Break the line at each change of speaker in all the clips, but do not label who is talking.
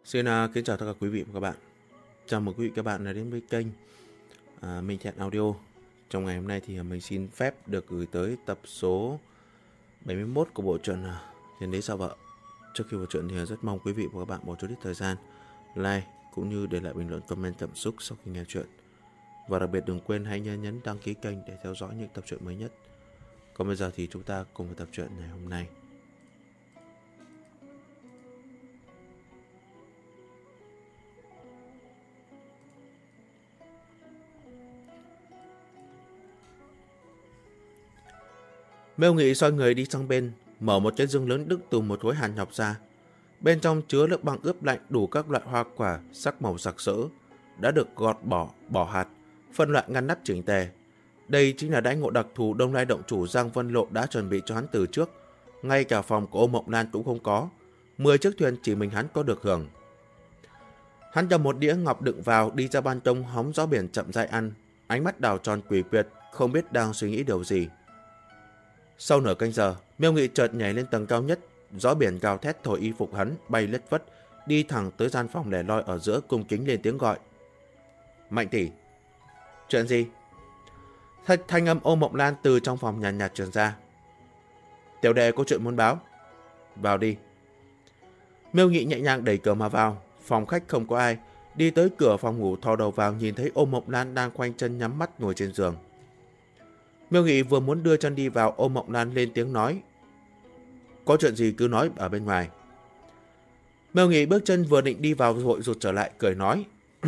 Xin kính chào tất cả quý vị và các bạn. Chào mừng quý vị và các bạn đã đến với kênh Minh Thiện Audio. Trong ngày hôm nay thì mình xin phép được gửi tới tập số 71 của bộ truyện Thiên Đế Sao Vợ. Trước khi vào truyện thì rất mong quý vị và các bạn một chút ít thời gian like cũng như để lại bình luận comment cảm xúc sau khi nghe truyện. Và đặc biệt đừng quên hãy nhấn đăng ký kênh để theo dõi những tập truyện mới nhất. Còn bây giờ thì chúng ta cùng vào tập truyện ngày hôm nay. Mêu Nghị xoay người đi sang bên, mở một cái dương lớn đựng từ một khối hàn ngọc ra. Bên trong chứa lớp băng ướp lạnh đủ các loại hoa quả sắc màu sặc sỡ, đã được gọt bỏ hạt, phân loại ngăn nắp chỉnh tề. Đây chính là đãi ngộ đặc thù Đông Lai động chủ Giang Vân Lộ đã chuẩn bị cho hắn từ trước. Ngay cả phòng của Ô Mộng Lan cũng không có. 10 chiếc thuyền chỉ mình hắn có được hưởng. Hắn cầm một đĩa ngọc đựng vào, đi ra ban công hóng gió biển chậm rãi ăn, ánh mắt đào tròn quỷ quyệt, không biết đang suy nghĩ điều gì. Sau nửa canh giờ, Mêu Nghị chợt nhảy lên tầng cao nhất, gió biển gào thét thổi y phục hắn bay lất phất, đi thẳng tới gian phòng lẻ loi ở giữa, cung kính lên tiếng gọi. Mạnh tỷ. Chuyện gì? Thanh âm Ô Mộng Lan từ trong phòng nhàn nhạt truyền ra. Tiểu đệ có chuyện muốn báo. Vào đi. Mêu Nghị nhẹ nhàng đẩy cửa mà vào. Phòng khách không có ai. Đi tới cửa phòng ngủ, thò đầu vào, nhìn thấy Ô Mộng Lan đang khoanh chân nhắm mắt ngồi trên giường. Mêu Nghị vừa muốn đưa chân đi vào, Ô Mộng Lan lên tiếng nói. Có chuyện gì cứ nói ở bên ngoài. Mêu Nghị bước chân vừa định đi vào vội rụt trở lại, cười nói.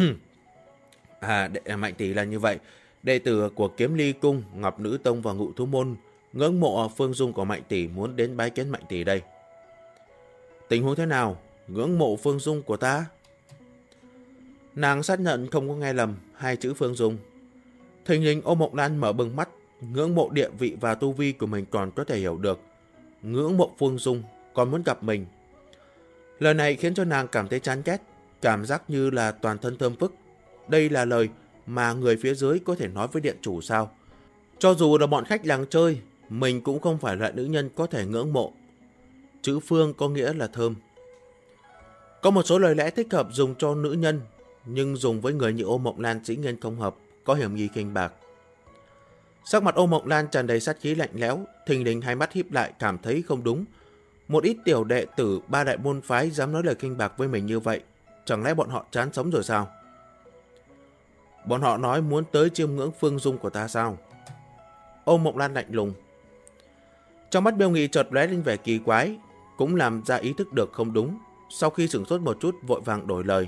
Mạnh tỷ là như vậy. Đệ tử của Kiếm Ly Cung, Ngọc Nữ Tông và Ngụ Thú Môn ngưỡng mộ phương dung của Mạnh tỷ, muốn đến bái kiến Mạnh tỷ đây. Tình huống thế nào? Ngưỡng mộ phương dung của ta? Nàng xác nhận không có nghe lầm hai chữ phương dung. Thình lình Ô Mộng Lan mở bừng mắt. Ngưỡng mộ địa vị và tu vi của mình còn có thể hiểu được. Ngưỡng mộ phương dung còn muốn gặp mình. Lời này khiến cho nàng cảm thấy chán ghét, cảm giác như là toàn thân thơm phức. Đây là lời mà người phía dưới có thể nói với điện chủ sao? Cho dù là bọn khách làng chơi, mình cũng không phải loại nữ nhân có thể ngưỡng mộ. Chữ phương có nghĩa là thơm. Có một số lời lẽ thích hợp dùng cho nữ nhân, nhưng dùng với người như Ô Mộng Lan dĩ nhiên không hợp, có hiểm nghi khinh bạc. Sắc mặt Ô Mộng Lan tràn đầy sát khí lạnh lẽo, thình lình hai mắt híp lại, cảm thấy không đúng. Một ít tiểu đệ tử ba đại môn phái dám nói lời khinh bạc với mình như vậy, chẳng lẽ bọn họ chán sống rồi sao? Bọn họ nói muốn tới chiêm ngưỡng phương dung của ta sao? Ô Mộng Lan lạnh lùng. Trong mắt Mêu Nghị chợt lóe lên vẻ kỳ quái, cũng làm ra ý thức được không đúng. Sau khi sửng sốt một chút, vội vàng đổi lời.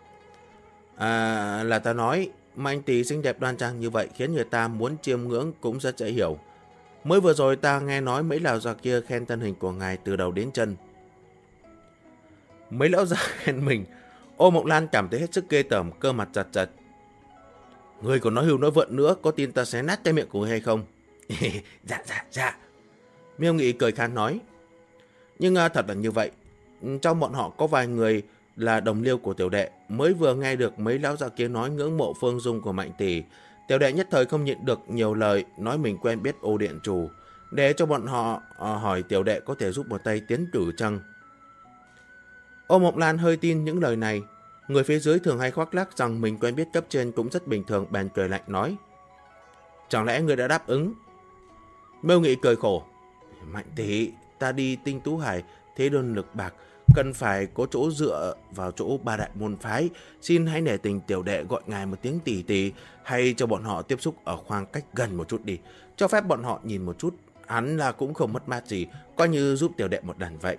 Là ta nói, Mạnh tỷ xinh đẹp đoan trang như vậy khiến người ta muốn chiêm ngưỡng cũng rất dễ hiểu. Mới vừa rồi ta nghe nói mấy lão già kia khen thân hình của ngài từ đầu đến chân. Mấy lão già khen mình. Ô Mộng Lan cảm thấy hết sức ghê tởm, cơ mặt giật giật. Người còn nói hưu nói vượn nữa, có tin ta xé nát cái miệng của người hay không? Dạ. Mêu Nghị cười khan nói. Nhưng thật là như vậy. Trong bọn họ có vài người là đồng liêu của tiểu đệ, mới vừa nghe được mấy lão già kia nói ngưỡng mộ phương dung của Mạnh tỷ. Tiểu đệ nhất thời không nhịn được nhiều lời, nói mình quen biết Ô điện chủ, để cho bọn họ hỏi tiểu đệ có thể giúp một tay tiến cử chăng. Ô Mộng Lan hơi tin những lời này. Người phía dưới thường hay khoác lác rằng mình quen biết cấp trên cũng rất bình thường, bèn cười lạnh nói. Chẳng lẽ người đã đáp ứng? Mêu Nghị cười khổ. Mạnh tỷ, ta đi Tinh Tú Hải, thế đơn lực bạc, cần phải có chỗ dựa vào chỗ ba đại môn phái. Xin hãy nể tình tiểu đệ gọi ngài một tiếng tỷ tỷ, hay cho bọn họ tiếp xúc ở khoảng cách gần một chút đi. Cho phép bọn họ nhìn một chút, hắn là cũng không mất mát gì, coi như giúp tiểu đệ một lần vậy.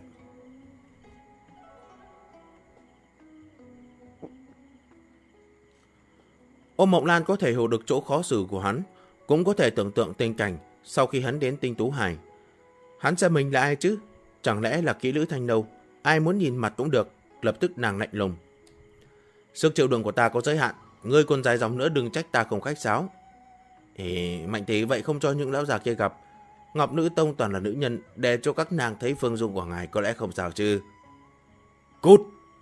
Ô Mộng Lan có thể hiểu được chỗ khó xử của hắn, cũng có thể tưởng tượng tình cảnh sau khi hắn đến Tinh Tú Hải. Hắn xem mình là ai chứ? Chẳng lẽ là kỹ nữ Thanh Lâu? Ai muốn nhìn mặt cũng được. Lập tức nàng lạnh lùng. Sức chịu đựng của ta có giới hạn, ngươi còn dài dòng nữa đừng trách ta không khách sáo. Mạnh tỷ vậy không cho những lão già kia gặp. Ngọc Nữ Tông toàn là nữ nhân, để cho các nàng thấy phương dung của ngài có lẽ không sao chứ. Cút!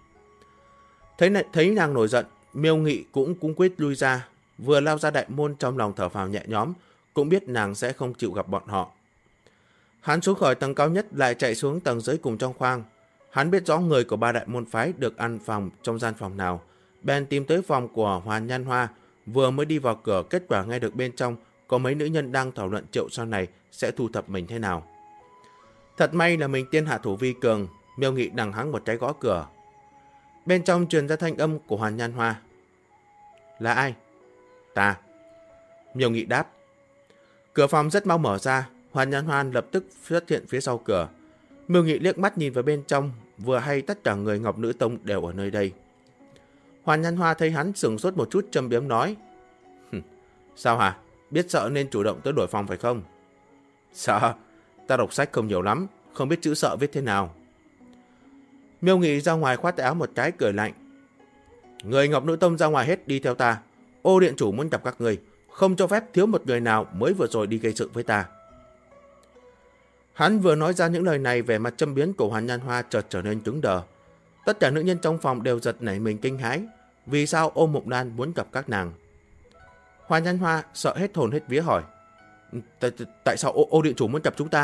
Thấy nàng nổi giận, Mêu Nghị cũng cung quyết lui ra. Vừa lao ra đại môn, trong lòng thở phào nhẹ nhõm, cũng biết nàng sẽ không chịu gặp bọn họ. Hắn xuống khỏi tầng cao nhất, lại chạy xuống tầng dưới cùng trong khoang. Hắn biết rõ người của ba đại môn phái được ăn phòng trong gian phòng nào, bèn tìm tới phòng của Hoàn Nhan Hoa. Vừa mới đi vào cửa, kết quả nghe được bên trong có mấy nữ nhân đang thảo luận Triệu sau này sẽ thu thập mình thế nào. Thật may là mình tiên hạ thủ vi cường, Miêu Nghị đằng hắng một cái gõ cửa. Bên trong truyền ra thanh âm của Hoàn Nhan Hoa. Là ai? Ta. Miêu Nghị đáp. Cửa phòng rất mau mở ra, Hoàn Nhan Hoa lập tức xuất hiện phía sau cửa. Miêu Nghị liếc mắt nhìn vào bên trong, vừa hay tất cả người Ngọc Nữ Tông đều ở nơi đây. Hoàn Nhan Hoa thấy hắn sửng sốt một chút, châm biếm nói. Sao hả? Biết sợ nên chủ động tới đổi phòng phải không? Sợ? Ta đọc sách không nhiều lắm, không biết chữ sợ viết thế nào. Miêu Nghị ra ngoài khoát tay áo một cái, cười lạnh. Người Ngọc Nữ Tông ra ngoài hết, đi theo ta. Ô điện chủ muốn gặp các người, không cho phép thiếu một người nào mới vừa rồi đi gây sự với ta. Hắn vừa nói ra những lời này, vẻ mặt châm biếm của Hoàn Nhan Hoa chợt trở nên cứng đờ. Tất cả nữ nhân trong phòng đều giật nảy mình kinh hãi. Vì sao Ô Mộng Lan muốn gặp các nàng? Hoàn Nhan Hoa sợ hết hồn hết vía hỏi. Tại sao ô điện chủ muốn gặp chúng ta?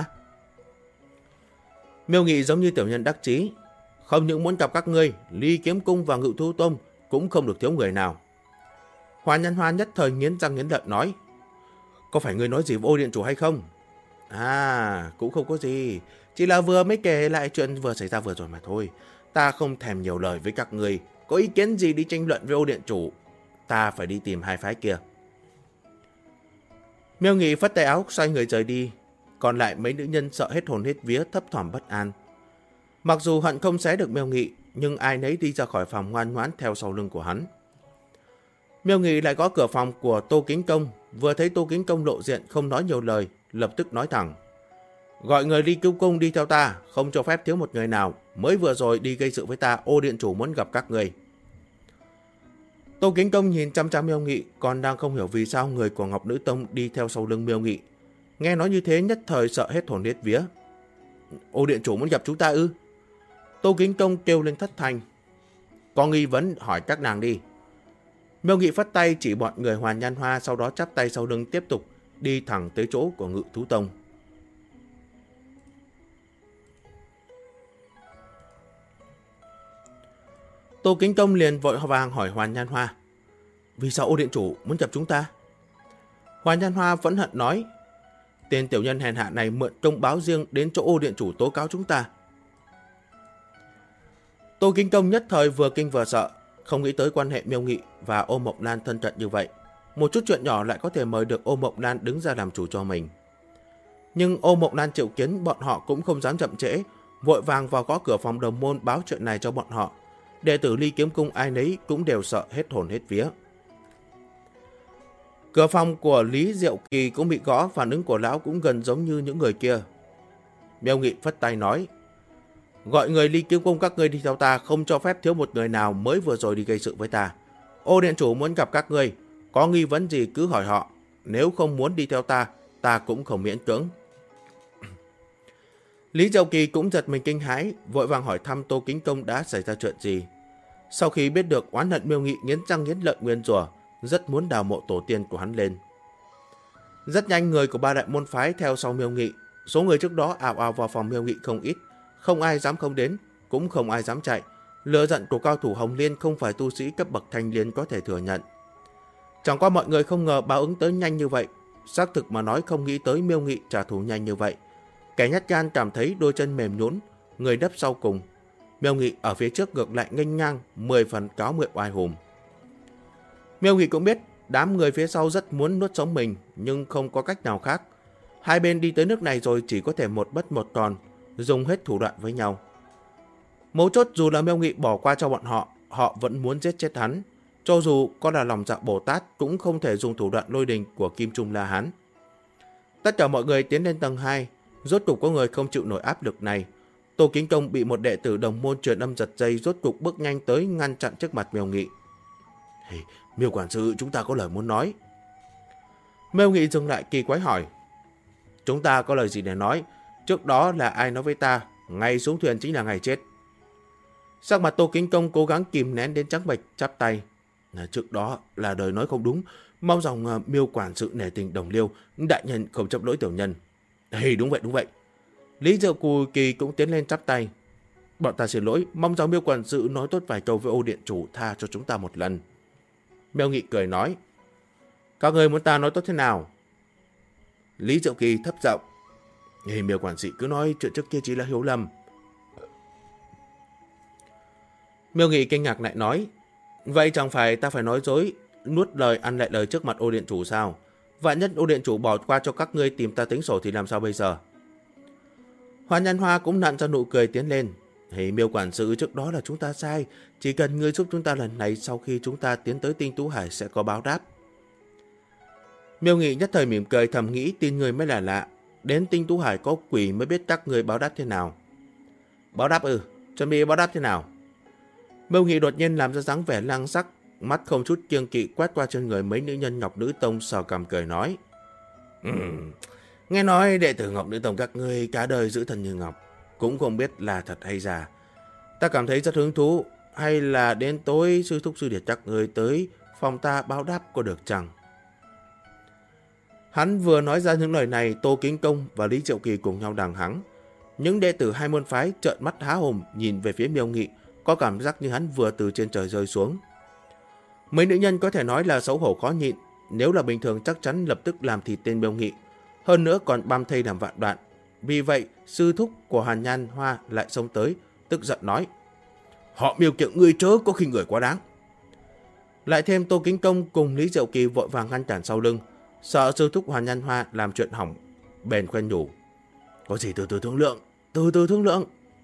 Miêu Nghị giống như tiểu nhân đắc chí. Không những muốn gặp các ngươi, Ly Kiếm Cung và Ngự Thú Tông cũng không được thiếu người nào. Hoàn Nhan Hoa nhất thời nghiến răng nghiến lợi nói. Có phải ngươi nói gì với ô điện chủ hay không? À, cũng không có gì. Chỉ là vừa mới kể lại chuyện vừa xảy ra vừa rồi mà thôi. Ta không thèm nhiều lời với các ngươi. Có ý kiến gì đi tranh luận với ô điện chủ? Ta phải đi tìm hai phái kia. Miêu Nghị phất tay áo xoay người rời đi. Còn lại mấy nữ nhân sợ hết hồn hết vía, thấp thỏm bất an. Mặc dù hận không xé được Miêu Nghị, nhưng ai nấy đi ra khỏi phòng ngoan ngoãn theo sau lưng của hắn. Miêu Nghị lại gõ cửa phòng của Tô Kính Công. Vừa thấy Tô Kính Công lộ diện không nói nhiều lời, lập tức nói thẳng. Gọi người Ly Kiếm Cung đi theo ta, không cho phép thiếu một người nào. Mới vừa rồi đi gây sự với ta, ô điện chủ muốn gặp các người. Tô Kính Công nhìn chăm chăm Miêu Nghị, còn đang không hiểu vì sao người của Ngọc Nữ Tông đi theo sau lưng Miêu Nghị. Nghe nói như thế nhất thời sợ hết hồn hết vía. Ô điện chủ muốn gặp chúng ta ư? Tô Kính Công kêu lên thất thanh. Có nghi vấn hỏi các nàng đi. Miêu Nghị phất tay chỉ bọn người Hoàn Nhan Hoa, sau đó chắp tay sau lưng tiếp tục đi thẳng tới chỗ của Ngự Thú Tông. Tô Kính Công liền vội vàng hỏi Hoàn Nhan Hoa. Vì sao ô điện chủ muốn gặp chúng ta? Hoàn Nhan Hoa vẫn hận nói. Tên tiểu nhân hèn hạ này mượn công báo riêng đến chỗ ô điện chủ tố cáo chúng ta. Tô Kính Công nhất thời vừa kinh vừa sợ, không nghĩ tới quan hệ Miêu Nghị và Ô Mộng Lan thân cận như vậy. Một chút chuyện nhỏ lại có thể mời được Ô Mộng Lan đứng ra làm chủ cho mình. Nhưng Ô Mộng Lan triệu kiến, bọn họ cũng không dám chậm trễ, vội vàng vào gõ cửa phòng đồng môn báo chuyện này cho bọn họ. Đệ tử Ly Kiếm Cung ai nấy cũng đều sợ hết hồn hết vía. Cửa phòng của Lý Diệu Kỳ cũng bị gõ, phản ứng của lão cũng gần giống như những người kia. Miêu Nghị phất tay nói. Gọi người Ly Kiếm Cung các ngươi đi theo ta, không cho phép thiếu một người nào mới vừa rồi đi gây sự với ta. Ô điện chủ muốn gặp các ngươi, có nghi vấn gì cứ hỏi họ. Nếu không muốn đi theo ta, ta cũng không miễn cưỡng. Lý Diệu Kỳ cũng giật mình kinh hãi, vội vàng hỏi thăm Tô Kính Công đã xảy ra chuyện gì. Sau khi biết được oán hận Miêu Nghị nghiến răng nghiến lợi nguyên rủa, rất muốn đào mộ tổ tiên của hắn lên. Rất nhanh người của ba đại môn phái theo sau Miêu Nghị. Số người trước đó ào ào vào phòng Miêu Nghị không ít, không ai dám không đến, cũng không ai dám chạy. Lửa giận của cao thủ Hồng Liên không phải tu sĩ cấp bậc thanh liên có thể thừa nhận. Chẳng qua mọi người không ngờ báo ứng tới nhanh như vậy. Xác thực mà nói không nghĩ tới Miêu Nghị trả thù nhanh như vậy. Kẻ nhát gan cảm thấy đôi chân mềm nhũn, người đấp sau cùng. Miêu Nghị ở phía trước ngược lại nghênh ngang, 10 phần cáo mượn oai hùng. Miêu Nghị cũng biết đám người phía sau rất muốn nuốt sống mình, nhưng không có cách nào khác. Hai bên đi tới nước này rồi chỉ có thể một mất một còn, dùng hết thủ đoạn với nhau. Mấu chốt dù là Miêu Nghị bỏ qua cho bọn họ, họ vẫn muốn giết chết hắn. Cho dù có là lòng dạ Bồ Tát cũng không thể dùng thủ đoạn lôi đình của Kim Trung La Hán. Tất cả mọi người tiến lên tầng 2, rốt cục có người không chịu nổi áp lực này. Tô Kính Công bị một đệ tử đồng môn truyền âm giật dây, rốt cục bước nhanh tới ngăn chặn trước mặt Miêu Nghị. Hey, Miêu quản sự, chúng ta có lời muốn nói. Miêu Nghị dừng lại kỳ quái hỏi. Chúng ta có lời gì để nói? Trước đó là ai nói với ta, ngày xuống thuyền chính là ngày chết. Sắc mặt Tô Kính Công cố gắng kìm nén đến trắng bệch, chắp tay. Trước đó là đời nói không đúng, mong rằng Miêu quản sự nể tình đồng liêu, đại nhân không chấp lỗi tiểu nhân. Hey, đúng vậy. Lý Diệu Kỳ cũng tiến lên chắp tay. Bọn ta xin lỗi, mong rằng Miêu quản sự nói tốt vài câu với Ô điện chủ tha cho chúng ta một lần. Miêu Nghị cười nói. Các người muốn ta nói tốt thế nào? Lý Diệu Kỳ thấp giọng. Miêu quản sự cứ nói chuyện trước kia chỉ là hiểu lầm. Miêu Nghị kinh ngạc lại nói. Vậy chẳng phải ta phải nói dối, nuốt lời ăn lại lời trước mặt Ô điện chủ sao? Vạn nhất Ô điện chủ bỏ qua cho các ngươi tìm ta tính sổ thì làm sao bây giờ? Hoa Nhan Hoa cũng nặn ra nụ cười tiến lên. Miêu quản sự, trước đó là chúng ta sai. Chỉ cần ngươi giúp chúng ta lần này, sau khi chúng ta tiến tới Tinh Tú Hải sẽ có báo đáp. Miêu Nghị nhất thời mỉm cười, thầm nghĩ tin người mới là lạ. Đến Tinh Tú Hải có quỷ mới biết các người báo đáp thế nào. Báo đáp chuẩn bị báo đáp thế nào? Miêu Nghị đột nhiên làm ra dáng vẻ lăng sắc, mắt không chút kiêng kỵ quét qua trên người mấy nữ nhân Ngọc Nữ Tông, sờ cằm cười nói. Nghe nói đệ tử Ngọc Nữ Tông các ngươi cả đời giữ thân như ngọc, cũng không biết là thật hay giả. Ta cảm thấy rất hứng thú, hay là đến tối sư thúc sư điệt các ngươi tới phòng ta báo đáp có được chăng? Hắn vừa nói ra những lời này, Tô Kính Công và Lý Triệu Kỳ cùng nhau đằng hắng. Những đệ tử hai môn phái trợn mắt há hồn nhìn về phía Miêu Nghị, có cảm giác như hắn vừa từ trên trời rơi xuống. Mấy nữ nhân có thể nói là xấu hổ khó nhịn, nếu là bình thường chắc chắn lập tức làm thịt tên Miêu Nghị, hơn nữa còn băm thây làm vạn đoạn. Vì vậy, sư thúc của Hàn Nhan Hoa lại xông tới, tức giận nói. Họ Miêu Kiệu, ngươi chớ có khinh người quá đáng. Lại thêm Tô Kính Công cùng Lý Diệu Kỳ vội vàng ngăn cản sau lưng, sợ sư thúc Hàn Nhan Hoa làm chuyện hỏng, bèn khuyên nhủ. Có gì từ từ thương lượng.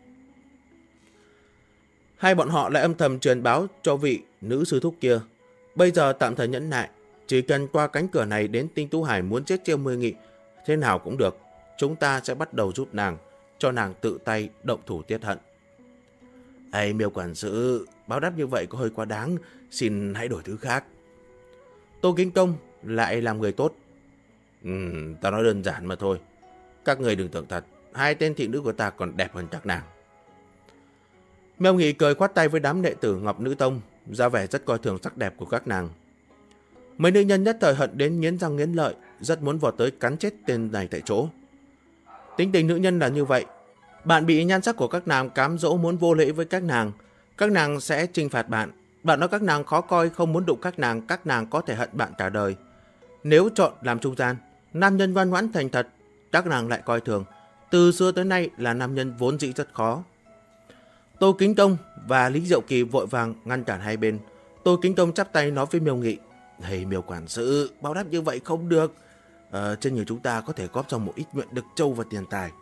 Hai bọn họ lại âm thầm truyền báo cho vị nữ sư thúc kia. Bây giờ tạm thời nhẫn nại, chỉ cần qua cánh cửa này đến Tinh Tú Hải muốn chết Chiêu Miêu Nghị, thế nào cũng được. Chúng ta sẽ bắt đầu giúp nàng, cho nàng tự tay động thủ tiết hận. Miêu quản sự, báo đáp như vậy có hơi quá đáng, xin hãy đổi thứ khác. Tô Kính Công lại làm người tốt. Ta nói đơn giản mà thôi. Các người đừng tưởng thật, hai tên thị nữ của ta còn đẹp hơn các nàng. Miêu Nghị cười khoát tay với đám đệ tử Ngọc Nữ Tông, ra vẻ rất coi thường sắc đẹp của các nàng. Mấy nữ nhân nhất thời hận đến nghiến răng nghiến lợi, rất muốn vọt tới cắn chết tên này tại chỗ. Tính tình nữ nhân là như vậy. Bạn bị nhan sắc của các nàng cám dỗ muốn vô lễ với các nàng sẽ trừng phạt bạn. Bạn nói các nàng khó coi không muốn đụng các nàng có thể hận bạn cả đời. Nếu chọn làm trung gian, nam nhân ngoan ngoãn thành thật, các nàng lại coi thường. Từ xưa tới nay là nam nhân vốn dĩ rất khó. Tô Kính Công và Lý Diệu Kỳ vội vàng ngăn cản hai bên. Tô Kính Công chắp tay nói với Miêu Nghị. Miêu quản sự, báo đáp như vậy không được. Trên người chúng ta có thể góp cho một ít nguyện đực châu và tiền tài.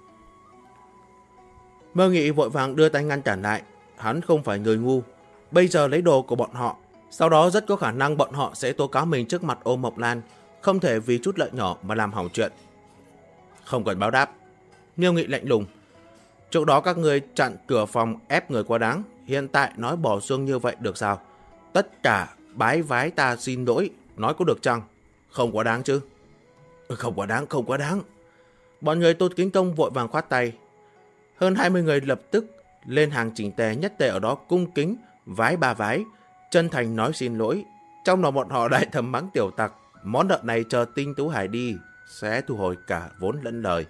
Miêu Nghị vội vàng đưa tay ngăn cản lại. Hắn không phải người ngu. Bây giờ lấy đồ của bọn họ, sau đó rất có khả năng bọn họ sẽ tố cáo mình trước mặt Ô Mộc Lan. Không thể vì chút lợi nhỏ mà làm hỏng chuyện. Không cần báo đáp. Miêu Nghị lạnh lùng. Trước đó các người chặn cửa phòng ép người quá đáng, hiện tại nói bỏ xương như vậy được sao? Tất cả bái vái ta xin lỗi, nói có được chăng? Không quá đáng chứ? Không quá đáng. Bọn người Tô Kính Công vội vàng khoát tay. Hơn 20 người lập tức lên hàng chỉnh tề, nhất tề ở đó cung kính, vái ba vái, chân thành nói xin lỗi. Trong lòng bọn họ đại thầm mắng tiểu tặc, món nợ này chờ Tinh Tú Hải đi, sẽ thu hồi cả vốn lẫn lời.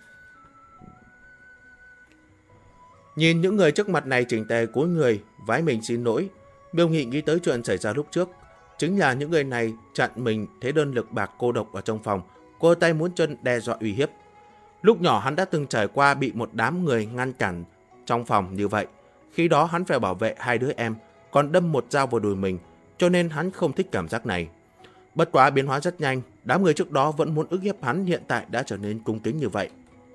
Nhìn những người trước mặt này chỉnh tề cúi người, vái mình xin lỗi, Miêu Nghị nghĩ tới chuyện xảy ra lúc trước. Chính là những người này chặn mình thế đơn lực bạc cô độc ở trong phòng, cô tay muốn chân đe dọa uy hiếp. Lúc nhỏ hắn đã từng trải qua bị một đám người ngăn cản trong phòng như vậy. Khi đó hắn phải bảo vệ hai đứa em, còn đâm một dao vào đùi mình, cho nên hắn không thích cảm giác này. Bất quá biến hóa rất nhanh, đám người trước đó vẫn muốn ức hiếp hắn hiện tại đã trở nên cung kính như vậy.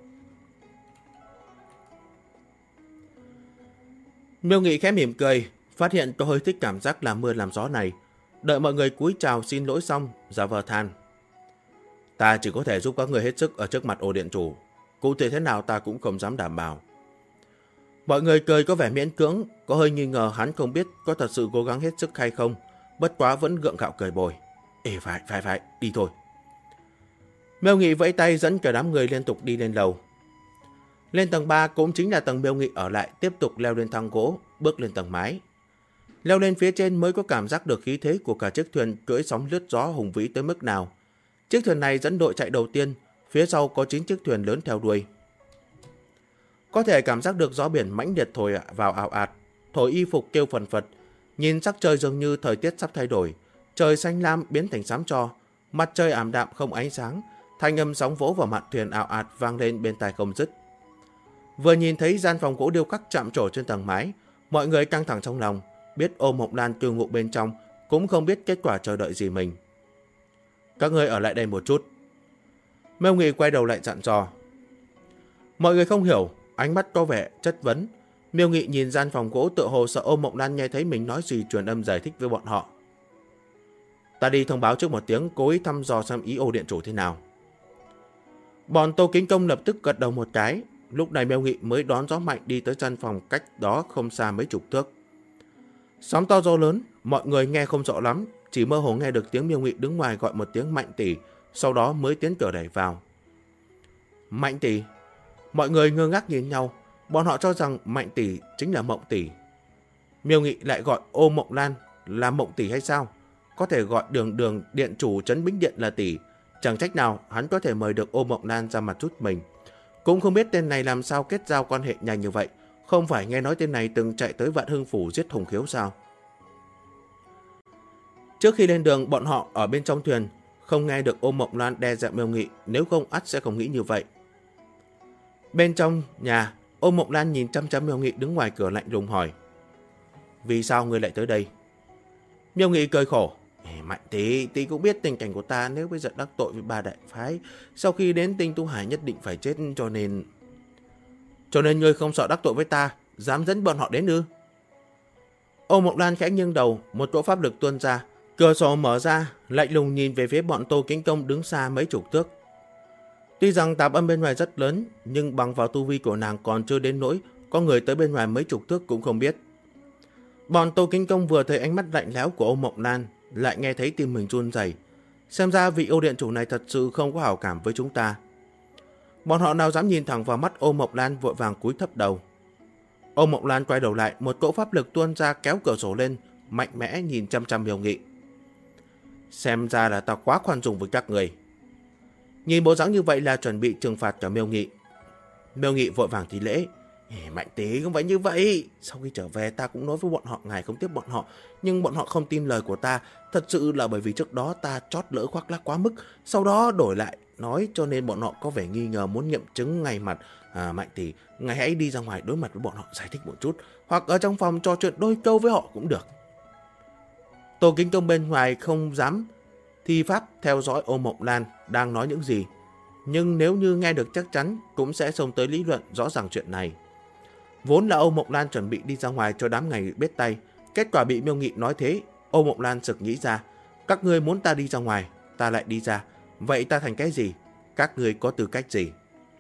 Miêu Nghị khẽ mỉm cười, phát hiện có hơi thích cảm giác làm mưa làm gió này. Đợi mọi người cúi chào xin lỗi xong, giả vờ than. Ta chỉ có thể giúp các người hết sức ở trước mặt Ô điện chủ. Cụ thể thế nào ta cũng không dám đảm bảo. Mọi người cười có vẻ miễn cưỡng, có hơi nghi ngờ hắn không biết có thật sự cố gắng hết sức hay không. Bất quá vẫn gượng gạo cười bồi. Phải, đi thôi. Miêu Nghị vẫy tay dẫn cả đám người liên tục đi lên lầu. Lên tầng 3 cũng chính là tầng Miêu Nghị ở lại, tiếp tục leo lên thang gỗ, bước lên tầng mái. Leo lên phía trên mới có cảm giác được khí thế của cả chiếc thuyền cưỡi sóng lướt gió hùng vĩ tới mức nào. Chiếc thuyền này dẫn đội chạy đầu tiên, phía sau có 9 chiếc thuyền lớn theo đuôi. Có thể cảm giác được gió biển mãnh liệt thổi vào ào ạt, thổi y phục kêu phần phật. Nhìn sắc trời dường như thời tiết sắp thay đổi, trời xanh lam biến thành xám tro, mặt trời ảm đạm không ánh sáng, thanh âm sóng vỗ vào mạn thuyền ào ạt vang lên bên tai không dứt. Vừa nhìn thấy gian phòng gỗ điêu khắc chạm trổ trên tầng mái, mọi người căng thẳng trong lòng, biết Ô Mộng Lan cư ngụ bên trong, cũng không biết kết quả chờ đợi gì mình. Các ngươi ở lại đây một chút. Miêu Nghị quay đầu lại dặn dò. Mọi người không hiểu, ánh mắt có vẻ chất vấn. Miêu Nghị nhìn gian phòng gỗ tựa hồ sợ Ô Mộng Lan nghe thấy mình nói gì truyền âm giải thích với bọn họ. Ta đi thông báo trước một tiếng, cố ý thăm dò xem ý Ô điện chủ thế nào. Bọn Tô Kính Công lập tức gật đầu một cái. Lúc này Miêu Nghị mới đón gió mạnh đi tới gian phòng cách đó không xa mấy chục thước. Sóng to gió lớn, mọi người nghe không rõ lắm, chỉ mơ hồ nghe được tiếng Miêu Nghị đứng ngoài gọi một tiếng Mạnh tỷ, sau đó mới tiến cửa đẩy vào. Mạnh tỷ. Mọi người ngơ ngác nhìn nhau, bọn họ cho rằng Mạnh tỷ chính là Mộng tỷ. Miêu Nghị lại gọi Ô Mộng Lan là Mộng tỷ hay sao? Có thể gọi Đường điện chủ trấn Bính Điện là tỷ, chẳng trách nào hắn có thể mời được Ô Mộng Lan ra mặt chút mình. Cũng không biết tên này làm sao kết giao quan hệ nhanh như vậy, không phải nghe nói tên này từng chạy tới Vạn Hưng phủ giết Hùng Khiếu sao? Trước khi lên đường, bọn họ ở bên trong thuyền, không nghe được Ô Mộng Lan đe dọa Miêu Nghị, nếu không ắt sẽ không nghĩ như vậy. Bên trong nhà, Ô Mộng Lan nhìn chăm chăm Miêu Nghị đứng ngoài cửa lạnh lùng hỏi. Vì sao ngươi lại tới đây? Miêu Nghị cười khổ. Mạnh tỷ cũng biết tình cảnh của ta, nếu bây giờ đắc tội với ba đại phái, sau khi đến Tinh Tu Hải nhất định phải chết, cho nên... Cho nên ngươi không sợ đắc tội với ta, dám dẫn bọn họ đến ư? Ô Mộng Lan khẽ nghiêng đầu, một cỗ pháp lực tuôn ra, cửa sổ mở ra, lạnh lùng nhìn về phía bọn Tô Kính Công đứng xa mấy chục thước. Tuy rằng tạp âm bên ngoài rất lớn, nhưng bằng vào tu vi của nàng còn chưa đến nỗi có người tới bên ngoài mấy chục thước cũng không biết. Bọn Tô Kính Công vừa thấy ánh mắt lạnh lẽo của Ô Mộng Lan, lại nghe thấy tim mình run rẩy. Xem ra vị Ô điện chủ này thật sự không có hảo cảm với chúng ta. Bọn họ nào dám nhìn thẳng vào mắt Ô Mộng Lan, vội vàng cúi thấp đầu. Ô Mộng Lan quay đầu lại, một cỗ pháp lực tuôn ra kéo cửa sổ lên, mạnh mẽ nhìn chăm chăm Miêu Nghị. Xem ra là ta quá khoan dung với các người. Nhìn bộ dáng như vậy là chuẩn bị trừng phạt cả Miêu Nghị. Miêu Nghị vội vàng thi lễ. Mạnh tỷ không phải như vậy. Sau khi trở về ta cũng nói với bọn họ ngài không tiếp bọn họ, nhưng bọn họ không tin lời của ta. Thật sự là bởi vì trước đó ta chót lỡ khoác lác quá mức, sau đó đổi lại nói, cho nên bọn họ có vẻ nghi ngờ muốn nghiệm chứng ngay mặt. Mạnh tỷ, ngài hãy đi ra ngoài đối mặt với bọn họ giải thích một chút, hoặc ở trong phòng trò chuyện đôi câu với họ cũng được. Tô Kính Công bên ngoài không dám thi pháp theo dõi Ô Mộng Lan đang nói những gì, nhưng nếu như nghe được chắc chắn cũng sẽ xông tới lý luận rõ ràng chuyện này. Vốn là Ô Mộng Lan chuẩn bị đi ra ngoài cho đám ngày biết tay, kết quả bị Miêu Nghị nói thế. Ô Mộng Lan sực nghĩ ra, các ngươi muốn ta đi ra ngoài, ta lại đi ra, vậy ta thành cái gì? Các ngươi có tư cách gì?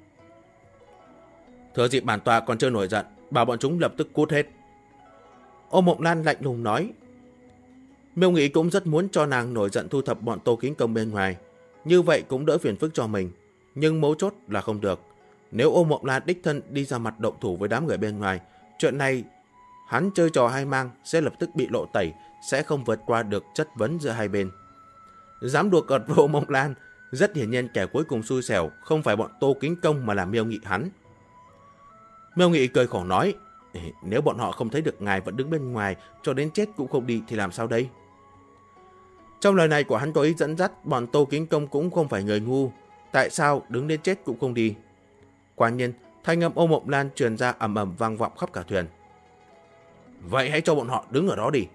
Thừa dịp bản tọa còn chưa nổi giận, bảo bọn chúng lập tức cút hết. Ô Mộng Lan lạnh lùng nói. Miêu Nghị cũng rất muốn cho nàng nổi giận thu thập bọn Tô Kính Công bên ngoài, như vậy cũng đỡ phiền phức cho mình, nhưng mấu chốt là không được. Nếu Ô Mộng Lan đích thân đi ra mặt động thủ với đám người bên ngoài, chuyện này hắn chơi trò hai mang sẽ lập tức bị lộ tẩy, sẽ không vượt qua được chất vấn giữa hai bên. Dám đùa cợt với Ô Mộng Lan, rất hiển nhiên kẻ cuối cùng xui xẻo không phải bọn Tô Kính Công mà là Miêu Nghị hắn. Miêu Nghị cười khổ nói, nếu bọn họ không thấy được ngài vẫn đứng bên ngoài cho đến chết cũng không đi thì làm sao đây? Trong lời này của hắn có ý dẫn dắt bọn Tô Kính Công cũng không phải người ngu, tại sao đứng đến chết cũng không đi? Quả nhiên, thanh âm Ô Mộng Lan truyền ra ầm ầm vang vọng khắp cả thuyền. Vậy hãy cho bọn họ đứng ở đó đi.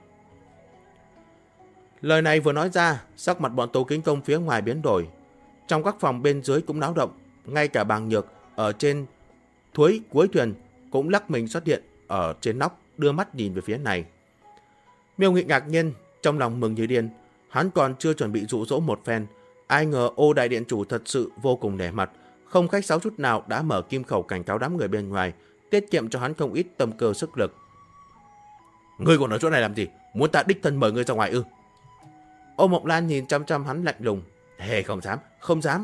Lời này vừa nói ra, sắc mặt bọn Tô Kính Công phía ngoài biến đổi. Trong các phòng bên dưới cũng náo động, ngay cả Bàng Nhược ở trên thúi cuối thuyền cũng lắc mình xuất hiện ở trên nóc, đưa mắt nhìn về phía này. Miêu Nghị ngạc nhiên, trong lòng mừng như điên. Hắn còn chưa chuẩn bị dụ dỗ một phen, ai ngờ Ô đại điện chủ thật sự vô cùng nể mặt, không khách sáo chút nào đã mở kim khẩu cảnh cáo đám người bên ngoài, tiết kiệm cho hắn không ít tâm cơ sức lực. Ngươi còn ở chỗ này làm gì? Muốn ta đích thân mời ngươi ra ngoài ư? Ô Mộng Lan nhìn chăm chăm hắn lạnh lùng. Không dám, không dám.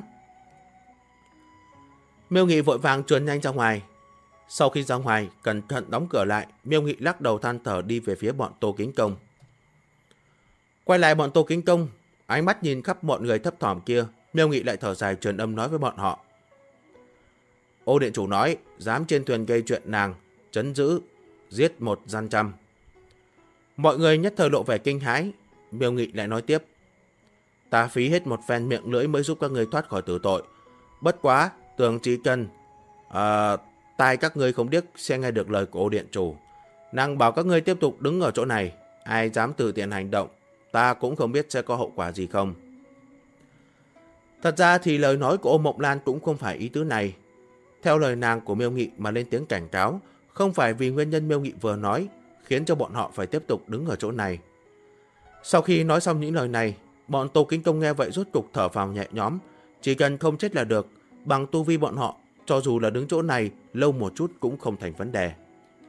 Miêu Nghị vội vàng chuồn nhanh ra ngoài. Sau khi ra ngoài, cẩn thận đóng cửa lại, Miêu Nghị lắc đầu than thở đi về phía bọn Tô Kính Công. Quay lại bọn Tô Kính Công, ánh mắt nhìn khắp mọi người thấp thỏm kia, Miêu Nghị lại thở dài truyền âm nói với bọn họ. Ô điện chủ nói, dám trên thuyền gây chuyện nàng, trấn giữ, giết 1 gian trăm. Mọi người nhất thời lộ vẻ kinh hãi. Miêu Nghị lại nói tiếp, ta phí hết một phen miệng lưỡi mới giúp các ngươi thoát khỏi tử tội. Bất quá, tưởng chỉ cần tai các ngươi không điếc sẽ nghe được lời của ô điện chủ. Nàng bảo các ngươi tiếp tục đứng ở chỗ này, ai dám tự tiện hành động, ta cũng không biết sẽ có hậu quả gì không. Thật ra thì lời nói của Ô Mộng Lan cũng không phải ý tứ này. Theo lời nàng của Miêu Nghị mà lên tiếng cảnh cáo, không phải vì nguyên nhân Miêu Nghị vừa nói, khiến cho bọn họ phải tiếp tục đứng ở chỗ này. Sau khi nói xong những lời này, bọn Tô Kính Công nghe vậy rốt cục thở phào nhẹ nhõm, chỉ cần không chết là được, bằng tu vi bọn họ, cho dù là đứng chỗ này lâu một chút cũng không thành vấn đề.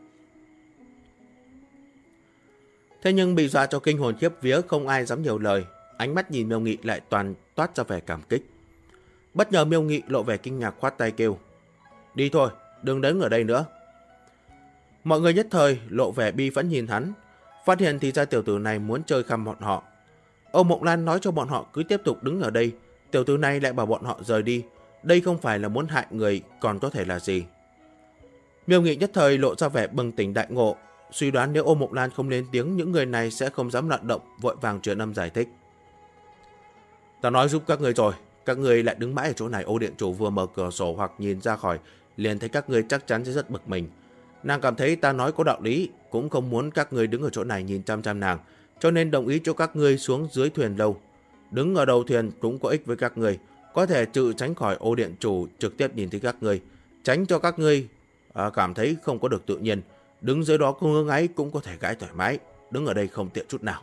Thế nhưng bị dọa cho kinh hồn khiếp vía, không ai dám nhiều lời, ánh mắt nhìn Miêu Nghị lại toàn toát ra vẻ cảm kích. Bất ngờ Miêu Nghị lộ vẻ kinh ngạc khoát tay kêu, đi thôi, đừng đứng ở đây nữa. Mọi người nhất thời lộ vẻ bi phẫn nhìn hắn, phát hiện thì ra tiểu tử này muốn chơi khăm bọn họ. Ô Mộng Lan nói cho bọn họ cứ tiếp tục đứng ở đây, tiểu tử này lại bảo bọn họ rời đi, đây không phải là muốn hại người còn có thể là gì. Miêu Nghị nhất thời lộ ra vẻ bừng tỉnh đại ngộ, suy đoán nếu Ô Mộng Lan không lên tiếng những người này sẽ không dám loạn động, vội vàng truyền âm giải thích. Ta nói giúp các người rồi, các người lại đứng mãi ở chỗ này. Ô điện chủ vừa mở cửa sổ hoặc nhìn ra khỏi liền thấy các người chắc chắn sẽ rất bực mình. Nàng cảm thấy ta nói có đạo lý, cũng không muốn các người đứng ở chỗ này nhìn chăm chăm nàng, cho nên đồng ý cho các ngươi xuống dưới thuyền lâu. Đứng ở đầu thuyền cũng có ích với các người, có thể tự tránh khỏi ô điện chủ trực tiếp nhìn thấy các người, tránh cho các ngươi cảm thấy không có được tự nhiên. Đứng dưới đó không ngưng ấy cũng có thể gãi thoải mái, đứng ở đây không tiện chút nào.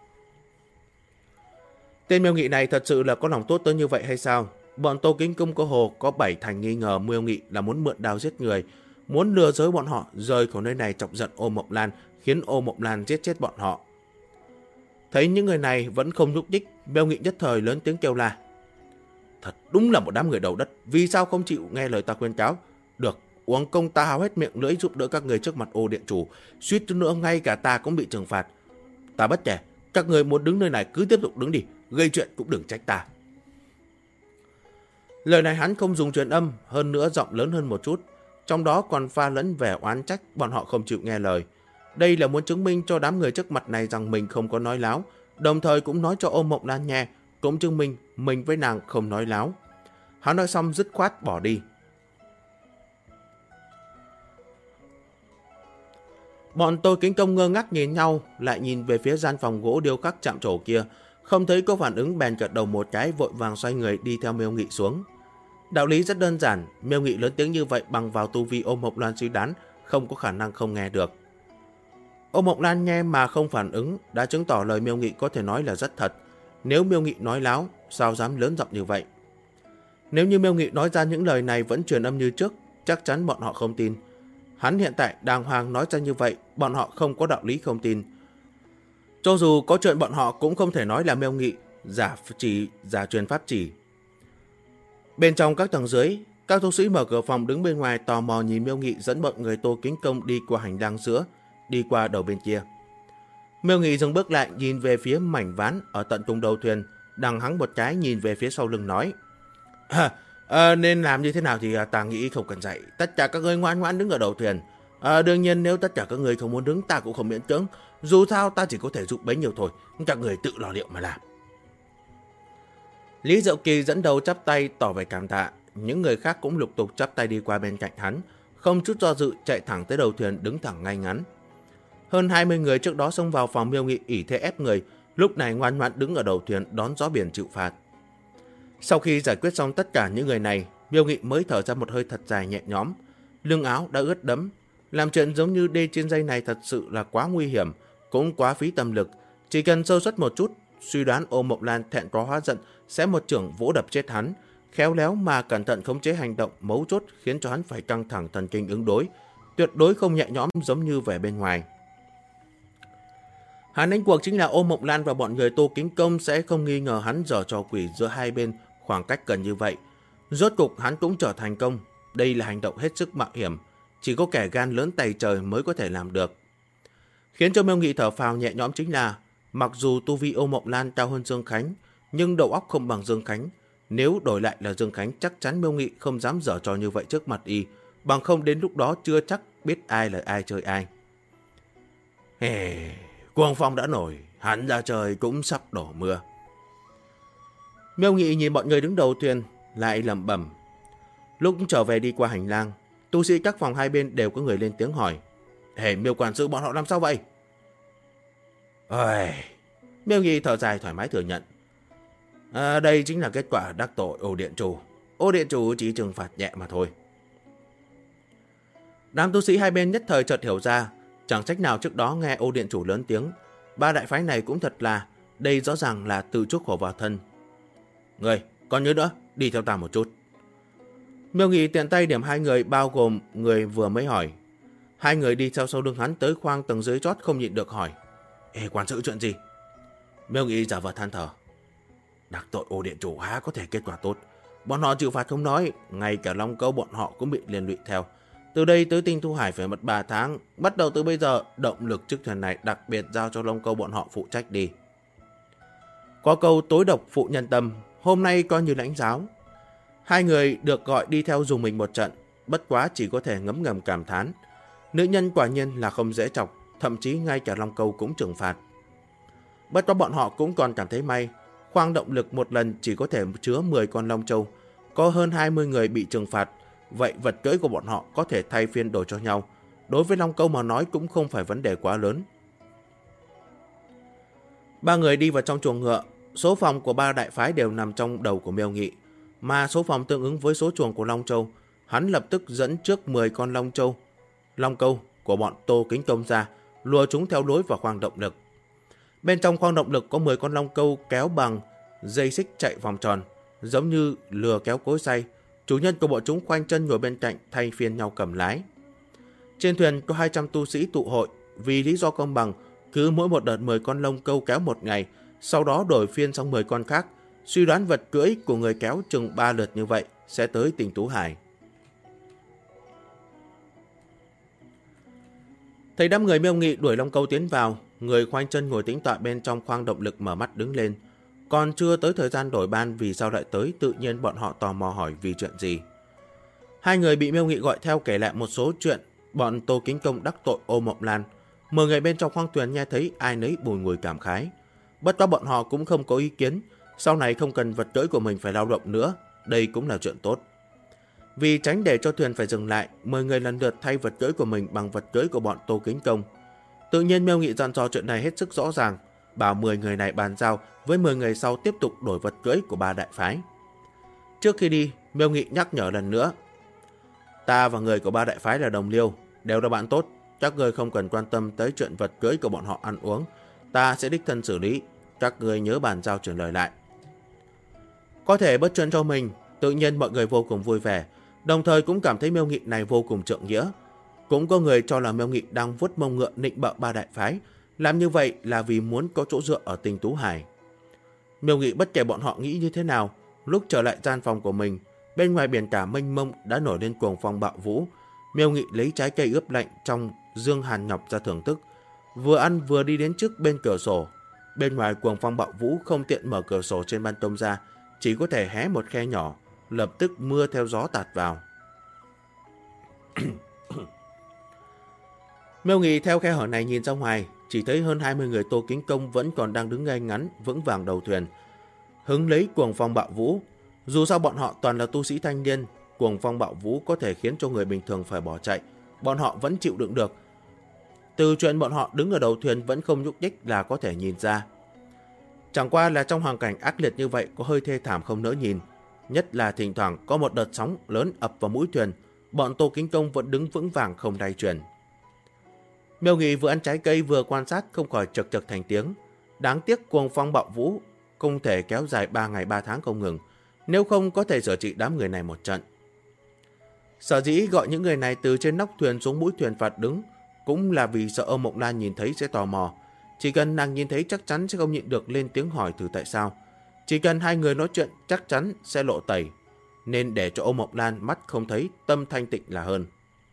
Tên Miêu Nghị này thật sự là có lòng tốt tới như vậy hay sao? Bọn Tô Kính Công có hồ có 7 thành nghi ngờ Miêu Nghị là muốn mượn đao giết người, muốn lừa dối bọn họ rời khỏi nơi này, chọc giận Ô Mộng Lan, khiến Ô Mộng Lan giết chết bọn họ. Thấy những người này vẫn không nhúc nhích, Miêu Nghị nhất thời lớn tiếng kêu la. Thật đúng là một đám người đầu đất, vì sao không chịu nghe lời ta khuyên cáo? Được, uổng công ta hao hết miệng lưỡi giúp đỡ các người trước mặt ô điện chủ, suýt nữa ngay cả ta cũng bị trừng phạt. Ta bất kể, các người muốn đứng nơi này cứ tiếp tục đứng đi, gây chuyện cũng đừng trách ta. Lời này hắn không dùng truyền âm, hơn nữa giọng lớn hơn một chút, trong đó còn pha lẫn vẻ oán trách bọn họ không chịu nghe lời. Đây là muốn chứng minh cho đám người trước mặt này rằng mình không có nói láo, đồng thời cũng nói cho Ô Mộng Lan nghe, cũng chứng minh mình với nàng không nói láo. Hắn nói xong dứt khoát bỏ đi. Bọn Tô Kính Công ngơ ngác nhìn nhau, lại nhìn về phía gian phòng gỗ điêu khắc chạm trổ kia, không thấy có phản ứng bèn gật đầu một cái, vội vàng xoay người đi theo Miêu Nghị xuống. Đạo lý rất đơn giản, Miêu Nghị lớn tiếng như vậy bằng vào tu vi Ô Mộng Lan suy đoán, không có khả năng không nghe được. Ô Mộng Lan nghe mà không phản ứng, đã chứng tỏ lời Miêu Nghị có thể nói là rất thật. Nếu Miêu Nghị nói láo, sao dám lớn giọng như vậy? Nếu như Miêu Nghị nói ra những lời này vẫn truyền âm như trước, chắc chắn bọn họ không tin. Hắn hiện tại đàng hoàng nói ra như vậy, bọn họ không có đạo lý không tin. Cho dù có chuyện bọn họ cũng không thể nói là Miêu Nghị giả truyền pháp chỉ. Bên trong các tầng dưới, các tu sĩ mở cửa phòng đứng bên ngoài tò mò nhìn Miêu Nghị dẫn bọn người Tô Kính Công đi qua hành lang giữa, đi qua đầu bên kia. Miêu Nghị dừng bước lại nhìn về phía mảnh ván ở tận cùng đầu thuyền, đằng hắng một cái nhìn về phía sau lưng nói. Nên làm như thế nào thì ta nghĩ không cần dạy. Tất cả các người ngoan ngoãn đứng ở đầu thuyền. Đương nhiên nếu tất cả các người không muốn đứng ta cũng không miễn cưỡng. Dù sao ta chỉ có thể giúp bấy nhiêu thôi. Các người tự lo liệu mà làm. Lý Diệu Kỳ dẫn đầu chắp tay tỏ vẻ cảm tạ. Những người khác cũng lục tục chắp tay đi qua bên cạnh hắn, không chút do dự chạy thẳng tới đầu thuyền đứng thẳng ngay ngắn. Hơn 20 người trước đó xông vào phòng Miêu Nghị ỷ thế ép người, lúc này ngoan ngoãn đứng ở đầu thuyền đón gió biển chịu phạt. Sau khi giải quyết xong tất cả những người này, Miêu Nghị mới thở ra một hơi thật dài nhẹ nhõm. Lưng áo đã ướt đẫm, làm chuyện giống như đê trên dây này thật sự là quá nguy hiểm, cũng quá phí tâm lực. Chỉ cần sơ suất một chút, suy đoán Ô Mộng Lan thẹn quá hóa giận sẽ một chưởng vỗ đập chết hắn. Khéo léo mà cẩn thận khống chế hành động mấu chốt khiến cho hắn phải căng thẳng thần kinh ứng đối, tuyệt đối không nhẹ nhõm giống như vẻ bên ngoài. Hắn đánh cuộc chính là Ô Mộng Lan và bọn người Tô Kính Công sẽ không nghi ngờ hắn giở trò quỷ giữa hai bên khoảng cách gần như vậy. Rốt cục hắn cũng trở thành công. Đây là hành động hết sức mạo hiểm, chỉ có kẻ gan lớn tày trời mới có thể làm được. Khiến cho Miêu Nghị thở phào nhẹ nhõm chính là, mặc dù tu vi Ô Mộng Lan cao hơn Dương Khánh, nhưng đầu óc không bằng Dương Khánh. Nếu đổi lại là Dương Khánh, chắc chắn Miêu Nghị không dám giở trò như vậy trước mặt y, bằng không đến lúc đó chưa chắc biết ai là ai chơi ai. Cuồng phong đã nổi, hẳn ra trời cũng sắp đổ mưa. Miêu Nghị nhìn bọn người đứng đầu thuyền, lại lẩm bẩm. Lúc trở về đi qua hành lang, tu sĩ các phòng hai bên đều có người lên tiếng hỏi. Miêu quản sự bọn họ làm sao vậy? Miêu Nghị thở dài thoải mái thừa nhận. Đây chính là kết quả đắc tội Ô Điện Chủ. Ô Điện Chủ chỉ trừng phạt nhẹ mà thôi. Đám tu sĩ hai bên nhất thời chợt hiểu ra, chẳng trách nào trước đó nghe Ô Điện Chủ lớn tiếng. Ba đại phái này cũng thật là, đây rõ ràng là tự chuốc khổ vào thân. Người, còn nhớ nữa, đi theo ta một chút. Miêu Nghị tiện tay điểm hai người bao gồm người vừa mới hỏi. Hai người đi theo sau lưng hắn tới khoang tầng dưới chót không nhịn được hỏi. Quản sự chuyện gì? Miêu Nghị giả vờ than thở. Đắc tội Ô Điện Chủ há có thể kết quả tốt. Bọn họ chịu phạt không nói, ngay cả Long Câu bọn họ cũng bị liên lụy theo. Từ đây tới Tinh Thu Hải phải mất 3 tháng. Bắt đầu từ bây giờ, động lực chiếc thuyền này đặc biệt giao cho Long Câu bọn họ phụ trách đi. Có câu tối độc phụ nhân tâm, hôm nay coi như lãnh giáo. Hai người được gọi đi theo dùng mình một trận, bất quá chỉ có thể ngấm ngầm cảm thán. Nữ nhân quả nhiên là không dễ chọc, thậm chí ngay cả Long Câu cũng trừng phạt. Bất quá bọn họ cũng còn cảm thấy may, khoang động lực một lần chỉ có thể chứa 10 con Long Châu, có hơn 20 người bị trừng phạt, vậy vật cưỡi của bọn họ có thể thay phiên đổi cho nhau. Đối với Long Câu mà nói cũng không phải vấn đề quá lớn. Ba người đi vào trong chuồng ngựa, số phòng của ba đại phái đều nằm trong đầu của Miêu Nghị, mà số phòng tương ứng với số chuồng của Long Châu. Hắn lập tức dẫn trước 10 con Long Câu của bọn Tô Kính Công ra, lùa chúng theo lối vào khoang động lực. Bên trong khoang động lực có 10 con Long Câu kéo bằng dây xích chạy vòng tròn, giống như lừa kéo cối xay. Chủ nhân của bọn chúng khoanh chân ngồi bên cạnh thay phiên nhau cầm lái. Trên thuyền có 200 tu sĩ tụ hội, vì lý do công bằng, cứ mỗi một đợt 10 con Long Câu kéo một ngày, sau đó đổi phiên sang 10 con khác. Suy đoán vật cưỡi của người kéo chừng 3 lượt như vậy sẽ tới Tinh Tú Hải. Thấy đám người Miêu Nghị đuổi Long Câu tiến vào, người khoanh chân ngồi tĩnh tọa bên trong khoang động lực mở mắt đứng lên. Còn chưa tới thời gian đổi ban vì sao lại tới, tự nhiên bọn họ tò mò hỏi vì chuyện gì. Hai người bị Miêu Nghị gọi theo kể lại một số chuyện bọn Tô Kính Công đắc tội Ô Mộng Lan. 10 người bên trong khoang thuyền nghe thấy ai nấy bùi ngùi cảm khái. Bất quá bọn họ cũng không có ý kiến, sau này không cần vật cưỡi của mình phải lao động nữa, đây cũng là chuyện tốt. Vì tránh để cho thuyền phải dừng lại, 10 người lần lượt thay vật cưỡi của mình bằng vật cưỡi của bọn Tô Kính Công. Tự nhiên Miêu Nghị dặn dò chuyện này hết sức rõ ràng, bảo 10 người này bàn giao với 10 người sau tiếp tục đổi vật cưỡi của ba đại phái. Trước khi đi, Miêu Nghị nhắc nhở lần nữa. Ta và người của ba đại phái là đồng liêu, đều là bạn tốt, các người không cần quan tâm tới chuyện vật cưỡi của bọn họ ăn uống, ta sẽ đích thân xử lý, các người nhớ bàn giao truyền lời lại. Có thể bất chuyện cho mình, tự nhiên mọi người vô cùng vui vẻ, đồng thời cũng cảm thấy Miêu Nghị này vô cùng trượng nghĩa. Cũng có người cho là Miêu Nghị đang vuốt mông ngựa nịnh bợ ba đại phái, làm như vậy là vì muốn có chỗ dựa ở Tinh Tú Hải. Miêu Nghị bất kể bọn họ nghĩ như thế nào, lúc trở lại gian phòng của mình, bên ngoài biển cả mênh mông đã nổi lên cuồng phong bạo vũ. Miêu Nghị lấy trái cây ướp lạnh trong dương hàn nhọc ra thưởng thức, vừa ăn vừa đi đến trước bên cửa sổ. Bên ngoài cuồng phong bạo vũ không tiện mở cửa sổ trên ban công ra, chỉ có thể hé một khe nhỏ, lập tức mưa theo gió tạt vào. Miêu Nghị theo khe hở này nhìn ra ngoài, chỉ thấy hơn 20 người Tô Kính Công vẫn còn đang đứng ngay ngắn, vững vàng đầu thuyền, hứng lấy cuồng phong bạo vũ. Dù sao bọn họ toàn là tu sĩ thanh niên, cuồng phong bạo vũ có thể khiến cho người bình thường phải bỏ chạy, bọn họ vẫn chịu đựng được. Từ chuyện bọn họ đứng ở đầu thuyền vẫn không nhúc nhích là có thể nhìn ra. Chẳng qua là trong hoàn cảnh ác liệt như vậy có hơi thê thảm không nỡ nhìn, nhất là thỉnh thoảng có một đợt sóng lớn ập vào mũi thuyền, bọn Tô Kính Công vẫn đứng vững vàng không lay chuyển. Miêu Nghị vừa ăn trái cây vừa quan sát không khỏi chật chật thành tiếng. Đáng tiếc cuồng phong bạo vũ không thể kéo dài 3 ngày 3 tháng không ngừng, nếu không có thể sửa trị đám người này một trận. Sở dĩ gọi những người này từ trên nóc thuyền xuống mũi thuyền phạt đứng cũng là vì sợ Ô Mộng Lan nhìn thấy sẽ tò mò. Chỉ cần nàng nhìn thấy chắc chắn sẽ không nhịn được lên tiếng hỏi thử tại sao. Chỉ cần hai người nói chuyện chắc chắn sẽ lộ tẩy, nên để cho Ô Mộng Lan mắt không thấy tâm thanh tịnh là hơn.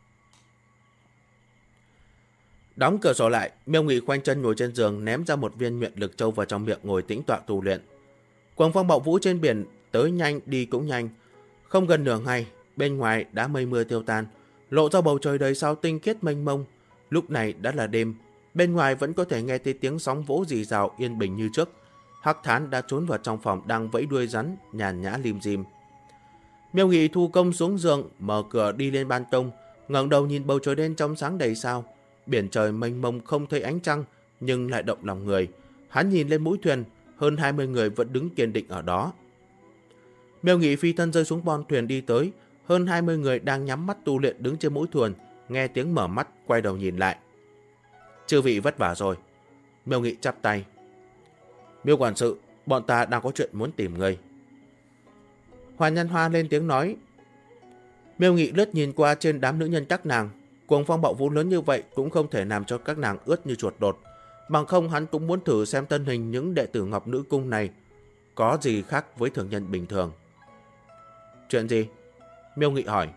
Đóng cửa sổ lại, Miêu Nghị khoanh chân ngồi trên giường, ném ra một viên nguyện lực châu vào trong miệng, ngồi tĩnh tọa tu luyện. Cuồng phong bạo vũ trên biển tới nhanh đi cũng nhanh. Không gần nửa ngày, bên ngoài đã mây mưa tiêu tan, lộ ra bầu trời đầy sao tinh khiết mênh mông. Lúc này đã là đêm, bên ngoài vẫn có thể nghe thấy tiếng sóng vỗ rì rào yên bình như trước. Hắc Thán đã trốn vào trong phòng đang vẫy đuôi rắn, nhàn nhã lim dim. Miêu Nghị thu công xuống giường, mở cửa đi lên ban công, ngẩng đầu nhìn bầu trời đen trong sáng đầy sao. Biển trời mênh mông không thấy ánh trăng, nhưng lại động lòng người. Hắn nhìn lên mũi thuyền, hơn 20 người vẫn đứng kiên định ở đó. Miêu Nghị phi thân rơi xuống bon thuyền đi tới, hơn 20 người đang nhắm mắt tu luyện đứng trên mũi thuyền, nghe tiếng mở mắt, quay đầu nhìn lại. Chư vị vất vả rồi. Miêu Nghị chắp tay. Miêu quản sự, bọn ta đang có chuyện muốn tìm người. Hoàn Nhan Hoa lên tiếng nói. Miêu Nghị lướt nhìn qua trên đám nữ nhân các nàng. Cuồng phong bạo vũ lớn như vậy cũng không thể làm cho các nàng ướt như chuột đột. Bằng không hắn cũng muốn thử xem thân hình những đệ tử Ngọc Nữ Cung này có gì khác với thường nhân bình thường. Chuyện gì? Miêu Nghị hỏi.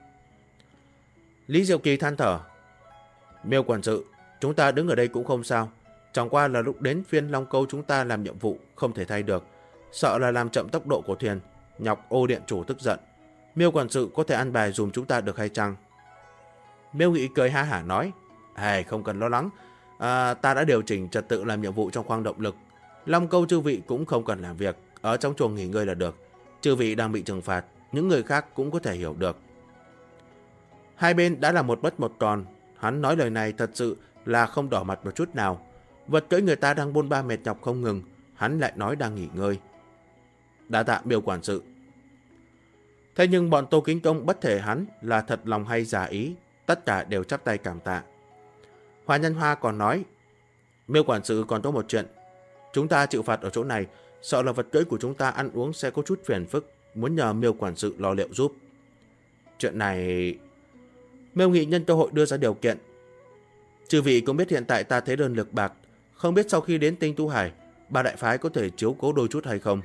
Lý Diệu Kỳ than thở. Miêu quản sự, chúng ta đứng ở đây cũng không sao. Chẳng qua là lúc đến phiên Long Câu chúng ta làm nhiệm vụ không thể thay được. Sợ là làm chậm tốc độ của thuyền, nhọc Ô Điện chủ tức giận. Miêu quản sự có thể ăn bài dùm chúng ta được hay chăng? Miêu Nghị cười ha hả nói. Không cần lo lắng. Ta đã điều chỉnh trật tự làm nhiệm vụ trong khoang động lực. Long Câu chư vị cũng không cần làm việc, ở trong chuồng nghỉ ngơi là được. Chư vị đang bị trừng phạt, những người khác cũng có thể hiểu được. Hai bên đã là một mất một còn. Hắn nói lời này thật sự là không đỏ mặt một chút nào. Vật cưỡi người ta đang bôn ba mệt nhọc không ngừng, hắn lại nói đang nghỉ ngơi. Đa tạ Miêu quản sự. Thế nhưng bọn Tô Kính Công bất thể hắn là thật lòng hay giả ý, tất cả đều chắp tay cảm tạ. Hoàn Nhân Hoa còn nói, Miêu quản sự còn có một chuyện. Chúng ta chịu phạt ở chỗ này, sợ là vật cưỡi của chúng ta ăn uống sẽ có chút phiền phức, muốn nhờ Miêu quản sự lo liệu giúp. Chuyện này... Miêu Nghị nhân cơ hội đưa ra điều kiện. Chư vị cũng biết hiện tại ta thế đơn lực bạc, không biết sau khi đến Tinh Tu Hải, ba đại phái có thể chiếu cố đôi chút hay không?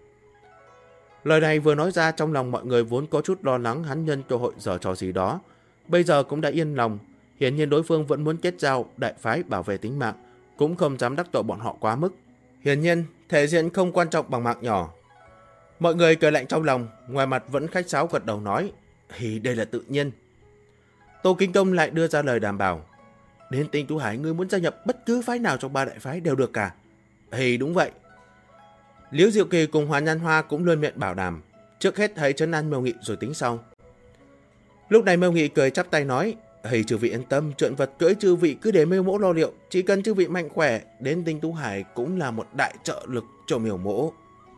Lời này vừa nói ra, trong lòng mọi người vốn có chút lo lắng hắn nhân cơ hội giở trò gì đó, bây giờ cũng đã yên lòng. Hiển nhiên đối phương vẫn muốn kết giao đại phái bảo vệ tính mạng, cũng không dám đắc tội bọn họ quá mức. Hiển nhiên thể diện không quan trọng bằng mạng nhỏ. Mọi người cười lạnh trong lòng, ngoài mặt vẫn khách sáo gật đầu nói, thì đây là tự nhiên. Tô Kính Công lại đưa ra lời đảm bảo. Đến Tinh Tu Hải ngươi muốn gia nhập bất cứ phái nào trong ba đại phái đều được cả. Đúng vậy. Liễu Diệu Kỳ cùng Hoàn Nhan Hoa cũng luôn miệng bảo đảm. Trước hết hãy trấn an Miêu Nghị rồi tính sau. Lúc này Miêu Nghị cười chắp tay nói, chư vị yên tâm, chuyện vật cưỡi chư vị cứ để Miêu Mỗ lo liệu. Chỉ cần chư vị mạnh khỏe, đến Tinh Tu Hải cũng là một đại trợ lực cho Miêu Mỗ.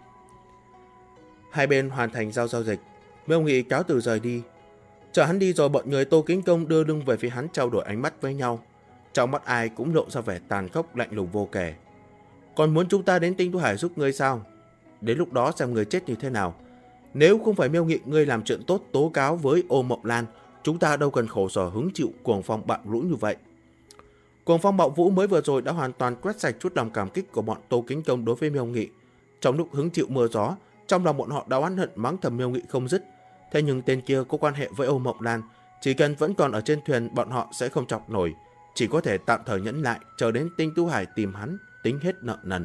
Hai bên hoàn thành giao dịch, Miêu Nghị cáo từ rời đi. Chờ hắn đi rồi, bọn người Tô Kính Công đưa lưng về phía hắn trao đổi ánh mắt với nhau. Trong mắt ai cũng lộ ra vẻ tàn khốc lạnh lùng vô kể. Còn muốn chúng ta đến Tinh Tu Hải giúp ngươi sao? Đến lúc đó xem người chết như thế nào. Nếu không phải Miêu Nghị ngươi làm chuyện tốt tố cáo với Ô Mộng Lan, chúng ta đâu cần khổ sở hứng chịu cuồng phong bạo lũ như vậy. Cuồng phong bạo vũ mới vừa rồi đã hoàn toàn quét sạch chút lòng cảm kích của bọn Tô Kính Công đối với Miêu Nghị. Trong lúc hứng chịu mưa gió, trong lòng bọn họ đã oán hận mắng thầm Miêu Nghị không dứt. Thế nhưng tên kia có quan hệ với Ô Mộng Lan, chỉ cần vẫn còn ở trên thuyền bọn họ sẽ không chọc nổi, chỉ có thể tạm thời nhẫn lại, chờ đến Tinh Tu Hải tìm hắn, tính hết nợ nần.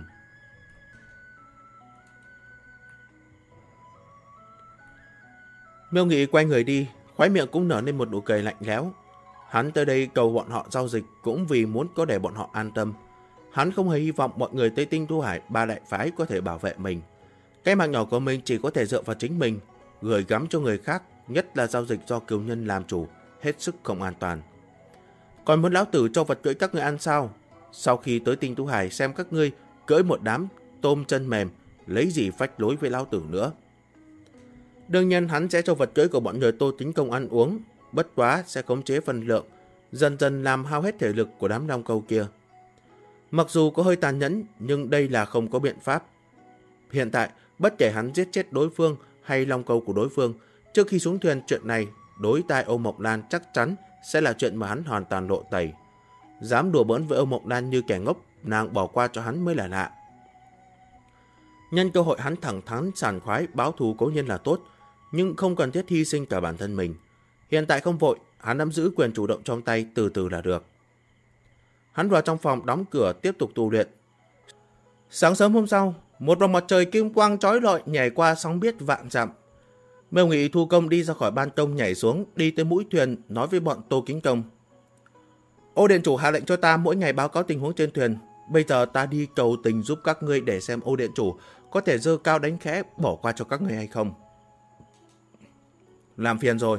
Miêu Nghị quay người đi, khóe miệng cũng nở lên một nụ cười lạnh lẽo. Hắn tới đây cầu bọn họ giao dịch cũng vì muốn có để bọn họ an tâm. Hắn không hề hy vọng mọi người tới Tinh Tu Hải ba đại phái có thể bảo vệ mình. Cái mạng nhỏ của mình chỉ có thể dựa vào chính mình, gửi gắm cho người khác, nhất là giao dịch do cừu nhân làm chủ, hết sức không an toàn. Còn muốn lão tử cho vật cưỡi các ngươi ăn sao? Sau khi tới Tinh Tu Hải xem các ngươi cưỡi một đám tôm chân mềm, lấy gì phách lối với lão tử nữa. Đương nhiên hắn sẽ cho vật cưỡi của bọn người Tô Kính Công ăn uống, bất quá sẽ khống chế phần lượng, dần dần làm hao hết thể lực của đám Long Câu kia. Mặc dù có hơi tàn nhẫn, nhưng đây là không có biện pháp. Hiện tại, bất kể hắn giết chết đối phương hay Long Câu của đối phương, trước khi xuống thuyền chuyện này, đối tai Ô Mộng Lan chắc chắn sẽ là chuyện mà hắn hoàn toàn lộ tẩy. Dám đùa bỡn với Ô Mộng Lan như kẻ ngốc, nàng bỏ qua cho hắn mới là lạ. Nhân cơ hội hắn thẳng thắn sảng khoái báo thù cố nhiên là tốt, nhưng không cần thiết hy sinh cả bản thân mình. Hiện tại không vội, hắn nắm giữ quyền chủ động trong tay, từ từ là được. Hắn vào trong phòng đóng cửa tiếp tục tu luyện. Sáng sớm hôm sau, Một vòng mặt trời kim quang chói lọi nhảy qua sóng biết vạn dặm. Miêu Nghị thu công đi ra khỏi ban công nhảy xuống, đi tới mũi thuyền, nói với bọn Tô Kính Công. Ô điện chủ hạ lệnh cho ta mỗi ngày báo cáo tình huống trên thuyền. Bây giờ ta đi cầu tình giúp các ngươi để xem ô điện chủ có thể giơ cao đánh khẽ bỏ qua cho các ngươi hay không. Làm phiền rồi.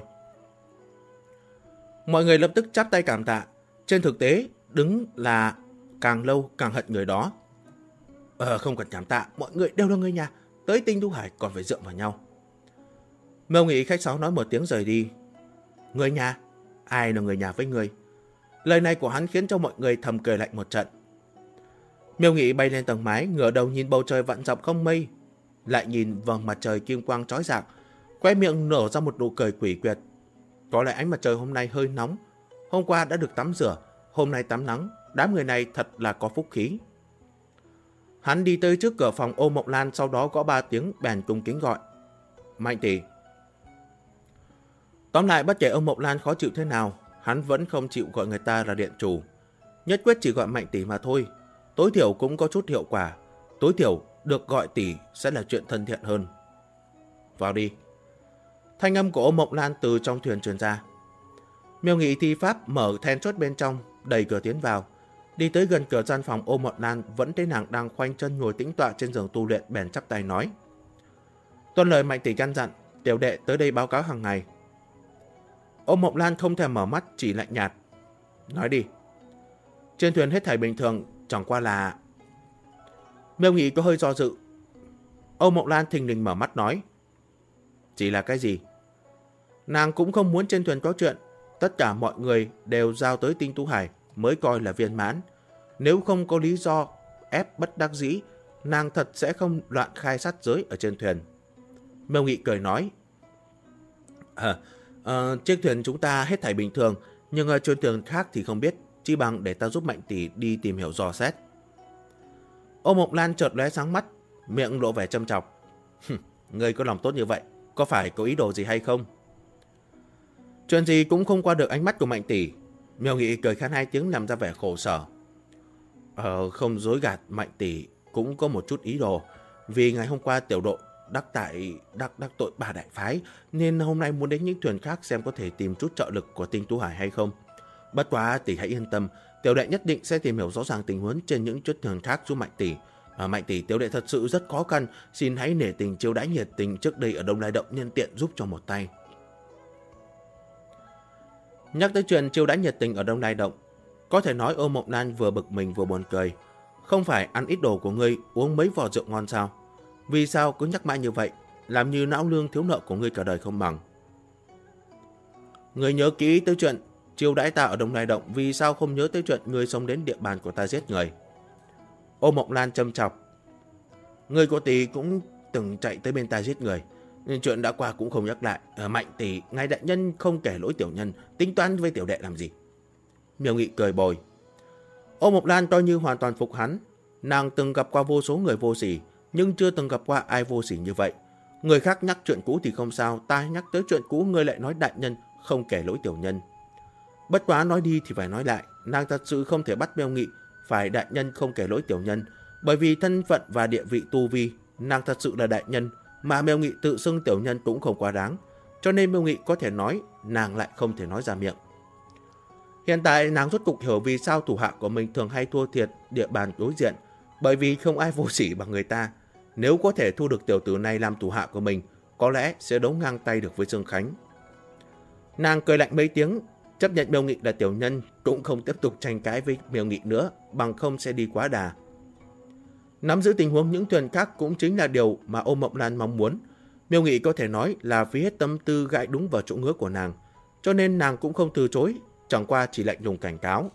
Mọi người lập tức chắp tay cảm tạ. Trên thực tế, đứng là càng lâu càng hận người đó. Không cần cảm tạ, mọi người đều là người nhà. Tới Tinh Tú Hải còn phải dựa vào nhau. Miêu Nghị khách sáo nói một tiếng rời đi. Người nhà? Ai là người nhà với người? Lời này của hắn khiến cho mọi người thầm cười lạnh một trận. Miêu Nghị bay lên tầng mái, ngửa đầu nhìn bầu trời vạn dặm không mây, lại nhìn vầng mặt trời kim quang chói rạng, khóe miệng nở ra một nụ cười quỷ quyệt. Có lẽ ánh mặt trời hôm nay hơi nóng. Hôm qua đã được tắm rửa, hôm nay tắm nắng. Đám người này thật là có phúc khí. Hắn đi tới trước cửa phòng Ô Mộng Lan, sau đó gõ 3 tiếng bèn cung kính gọi. Mạnh tỷ. Tóm lại, bất kể ông Mộng Lan khó chịu thế nào, hắn vẫn không chịu gọi người ta là điện chủ. Nhất quyết chỉ gọi Mạnh tỷ mà thôi. Tối thiểu cũng có chút hiệu quả. Tối thiểu được gọi tỷ sẽ là chuyện thân thiện hơn. Vào đi. Thanh âm của Ô Mộng Lan từ trong thuyền truyền ra. Miêu Nghị thi pháp mở then chốt bên trong, đẩy cửa tiến vào. Đi tới gần cửa gian phòng Ô Mộng Lan, vẫn thấy nàng đang khoanh chân ngồi tĩnh tọa trên giường tu luyện, bèn chắp tay nói. Tuân lời Mạnh tỷ căn dặn, tiểu đệ tới đây báo cáo hàng ngày. Ô Mộng Lan không thèm mở mắt, chỉ lạnh nhạt. Nói đi. Trên thuyền hết thảy bình thường, chẳng qua là... Miêu Nghị có hơi do dự. Ô Mộng Lan thình lình mở mắt nói. Chỉ là cái gì? Nàng cũng không muốn trên thuyền có chuyện. Tất cả mọi người đều giao tới Tinh Tú Hải mới coi là viên mãn. Nếu không có lý do ép bất đắc dĩ, nàng thật sẽ không loạn khai sát giới ở trên thuyền. Miêu Nghị cười nói. Chiếc thuyền chúng ta hết thảy bình thường, nhưng trên thuyền khác thì không biết. Chỉ bằng để ta giúp Mạnh tỷ đi tìm hiểu dò xét. Ô Mộng Lan chợt lóe sáng mắt, miệng lộ vẻ châm chọc. Ngươi có lòng tốt như vậy, có phải có ý đồ gì hay không? Chuyện gì cũng không qua được ánh mắt của Mạnh tỷ. Miêu Nghị cười khan 2 tiếng làm ra vẻ khổ sở. Không dối gạt, Mạnh tỷ cũng có một chút ý đồ. Vì ngày hôm qua tiểu độ đắc tội 3 đại phái, nên hôm nay muốn đến những thuyền khác xem có thể tìm chút trợ lực của Tinh Tú Hải hay không. Bất quá tỷ hãy yên tâm, tiểu đệ nhất định sẽ tìm hiểu rõ ràng tình huống trên những chiếc thuyền khác giúp Mạnh tỷ. Mạnh tỷ, tiểu đệ thật sự rất khó khăn, xin hãy nể tình chiêu đãi nhiệt tình trước đây ở Đông Lai Động, nhân tiện giúp cho một tay. Nhắc tới chuyện chiêu đãi nhiệt tình ở Đông Lai Động, có thể nói Ô Mộng Lan vừa bực mình vừa buồn cười. Không phải ăn ít đồ của ngươi, uống mấy vò rượu ngon sao? Vì sao cứ nhắc mãi như vậy, làm như não lương thiếu nợ của ngươi cả đời không bằng? Ngươi nhớ kỹ tới chuyện chiêu đãi ta ở Đông Lai Động, vì sao không nhớ tới chuyện ngươi xông đến địa bàn của ta giết người? Ô Mộng Lan châm chọc. Ngươi của tỷ cũng từng chạy tới bên ta giết người, nên chuyện đã qua cũng không nhắc lại. Mạnh tỷ, ngài đại nhân không kể lỗi tiểu nhân, tính toán với tiểu đệ làm gì? Miêu Nghị cười bồi. Ô Mộng Lan coi như hoàn toàn phục hắn. Nàng từng gặp qua vô số người vô sỉ, nhưng chưa từng gặp qua ai vô sỉ như vậy. Người khác nhắc chuyện cũ thì không sao, ta nhắc tới chuyện cũ ngươi lại nói đại nhân không kể lỗi tiểu nhân. Bất quá nói đi thì phải nói lại, nàng thật sự không thể bắt Miêu Nghị phải đại nhân không kể lỗi tiểu nhân, bởi vì thân phận và địa vị tu vi, nàng thật sự là đại nhân, mà Miêu Nghị tự xưng tiểu nhân cũng không quá đáng, cho nên Miêu Nghị có thể nói, nàng lại không thể nói ra miệng. Hiện tại nàng rốt cục hiểu vì sao thủ hạ của mình thường hay thua thiệt địa bàn đối diện, bởi vì không ai vô sỉ bằng người ta. Nếu có thể thu được tiểu tử này làm thủ hạ của mình, có lẽ sẽ đấu ngang tay được với Dương Khánh. Nàng cười lạnh mấy tiếng, chấp nhận Miêu Nghị là tiểu nhân, cũng không tiếp tục tranh cãi với Miêu Nghị nữa, bằng không sẽ đi quá đà. Nắm giữ tình huống những thuyền khác cũng chính là điều mà Ô Mộng Lan mong muốn. Miêu Nghị có thể nói là phí hết tâm tư gãi đúng vào chỗ ngứa của nàng, cho nên nàng cũng không từ chối, chẳng qua chỉ lạnh lùng cảnh cáo.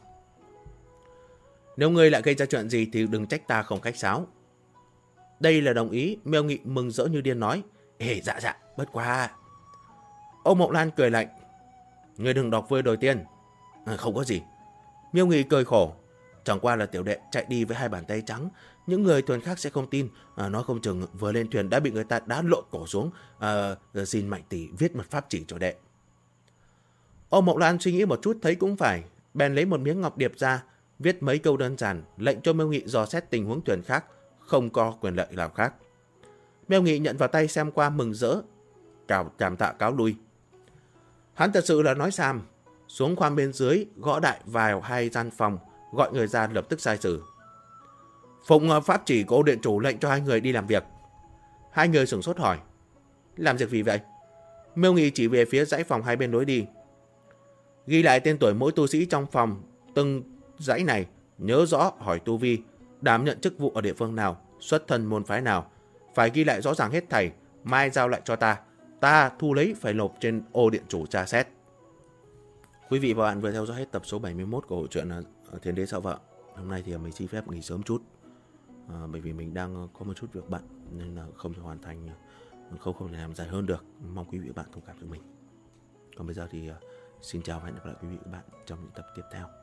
Nếu ngươi lại gây ra chuyện gì thì đừng trách ta không khách sáo. Đây là đồng ý, Miêu Nghị mừng rỡ như điên nói. Dạ, bất quá. Ô Mộng Lan cười lạnh. Ngươi đừng đọc vơi đòi tiền. Không có gì. Miêu Nghị cười khổ. Chẳng qua là tiểu đệ chạy đi với 2 bàn tay trắng. Những người thuyền khác sẽ không tin. Nói không chừng vừa lên thuyền đã bị người ta đá lộn cổ xuống. Xin Mạnh tỷ viết mật pháp chỉ cho đệ. Ô Mộng Lan suy nghĩ một chút thấy cũng phải. Bèn lấy một miếng ngọc điệp ra, viết mấy câu đơn giản, lệnh cho Miêu Nghị dò xét tình huống thuyền khác, không có quyền lợi nào khác. Miêu Nghị nhận vào tay xem qua mừng rỡ, cảm tạ cáo lui. Hắn thật sự là nói xàm, xuống khoang bên dưới, gõ đại vào 2 gian phòng, gọi người ra lập tức sai xử. Phụng pháp chỉ của Ô Điện Chủ lệnh cho 2 người đi làm việc. 2 người sửng sốt hỏi, làm việc gì vậy? Miêu Nghị chỉ về phía dãy phòng 2 bên lối đi. Ghi lại tên tuổi mỗi tu sĩ trong phòng, từng dãy này, nhớ rõ hỏi tu vi, đảm nhận chức vụ ở địa phương nào, xuất thân môn phái nào. Phải ghi lại rõ ràng hết thảy, mai giao lại cho ta. Ta thu lấy phải nộp trên Ô Điện Chủ tra xét. Quý vị và bạn vừa theo dõi hết tập số 71 của bộ truyện Thiên Đế Sợ Vợ. Hôm nay thì mình xin phép nghỉ sớm chút, bởi vì mình đang có một chút việc bận nên là không thể hoàn thành, không thể làm dài hơn được. Mong quý vị và bạn thông cảm cho mình. Còn bây giờ thì xin chào và hẹn gặp lại quý vị và bạn trong những tập tiếp theo.